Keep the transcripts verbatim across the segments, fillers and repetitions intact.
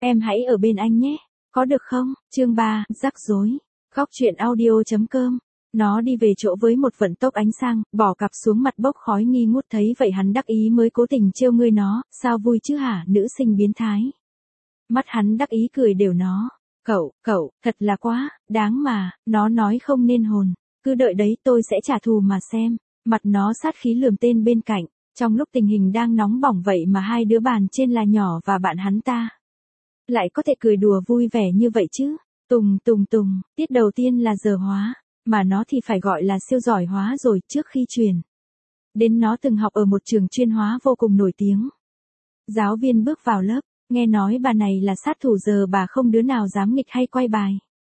em hãy ở bên anh nhé, có được không? Chương ba, rắc rối. Góc truyện audio chấm com. Nó đi về chỗ với một vận tốc ánh sang, bỏ cặp xuống mặt bốc khói nghi ngút, thấy vậy hắn đắc ý mới cố tình trêu ngươi nó, sao vui chứ hả, nữ sinh biến thái. Mắt hắn đắc ý cười đều nó, cậu, cậu, thật là quá, đáng mà, nó nói không nên hồn, cứ đợi đấy tôi sẽ trả thù mà xem. Mặt nó sát khí lườm tên bên cạnh, trong lúc tình hình đang nóng bỏng vậy mà hai đứa bàn trên là nhỏ và bạn hắn ta lại có thể cười đùa vui vẻ như vậy chứ. Tùng tùng tùng, tiết đầu tiên là giờ hóa, mà nó thì phải gọi là siêu giỏi hóa rồi. Trước khi truyền đến nó từng học ở một trường chuyên hóa vô cùng nổi tiếng. Giáo viên bước vào lớp, nghe nói bà này là sát thủ giờ bà không đứa nào dám nghịch hay quay bài.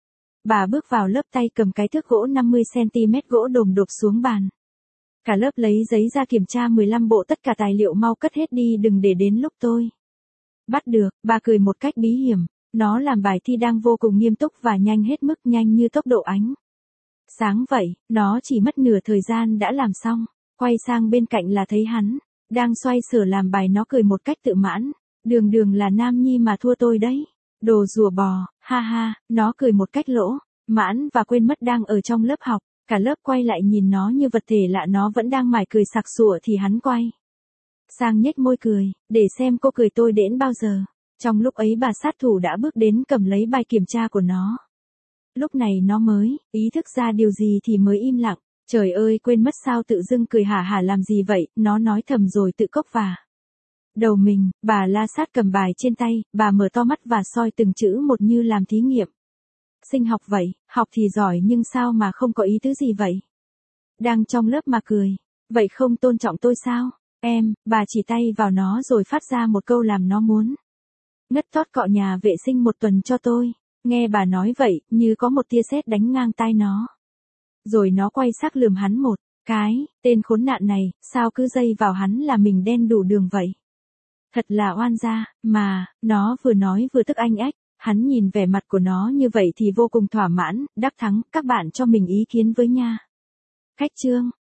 Bà bước vào lớp tay cầm cái thước gỗ năm mươi xăng ti mét gỗ đồm đột xuống bàn. Cả lớp lấy giấy ra kiểm tra mười lăm bộ, tất cả tài liệu mau cất hết đi đừng để đến lúc tôi bắt được. Bà cười một cách bí hiểm, nó làm bài thi đang vô cùng nghiêm túc và nhanh, hết mức nhanh như tốc độ ánh sáng vậy, nó chỉ mất nửa thời gian đã làm xong. Quay sang bên cạnh là thấy hắn đang xoay sở làm bài, nó cười một cách tự mãn, đường đường là nam nhi mà thua tôi đấy, đồ rùa bò, ha ha. Nó cười một cách lỗ mãn và quên mất đang ở trong lớp học. Cả lớp quay lại nhìn nó như vật thể lạ, nó vẫn đang mải cười sặc sụa thì hắn quay sang nhếch môi cười, để xem cô cười tôi đến bao giờ. Trong lúc ấy bà sát thủ đã bước đến cầm lấy bài kiểm tra của nó. Lúc này nó mới ý thức ra điều gì thì mới im lặng. Trời ơi, quên mất sao tự dưng cười hả hả làm gì vậy, nó nói thầm rồi tự cốc vào đầu mình. Bà la sát cầm bài trên tay, bà mở to mắt và soi từng chữ một như làm thí nghiệm sinh học vậy. Học thì giỏi nhưng sao mà không có ý tứ gì vậy? Đang trong lớp mà cười, vậy không tôn trọng tôi sao? Em, bà chỉ tay vào nó rồi phát ra một câu làm nó muốn ngất tót, cọ nhà vệ sinh một tuần cho tôi. Nghe bà nói vậy, như có một tia sét đánh ngang tai nó. Rồi nó quay sắc lườm hắn một cái, tên khốn nạn này, sao cứ dây vào hắn là mình đen đủ đường vậy? Thật là oan gia, mà, nó vừa nói vừa tức anh ách. Hắn nhìn vẻ mặt của nó như vậy thì vô cùng thỏa mãn, đắc thắng. Các bạn cho mình ý kiến với nha. Khách chương.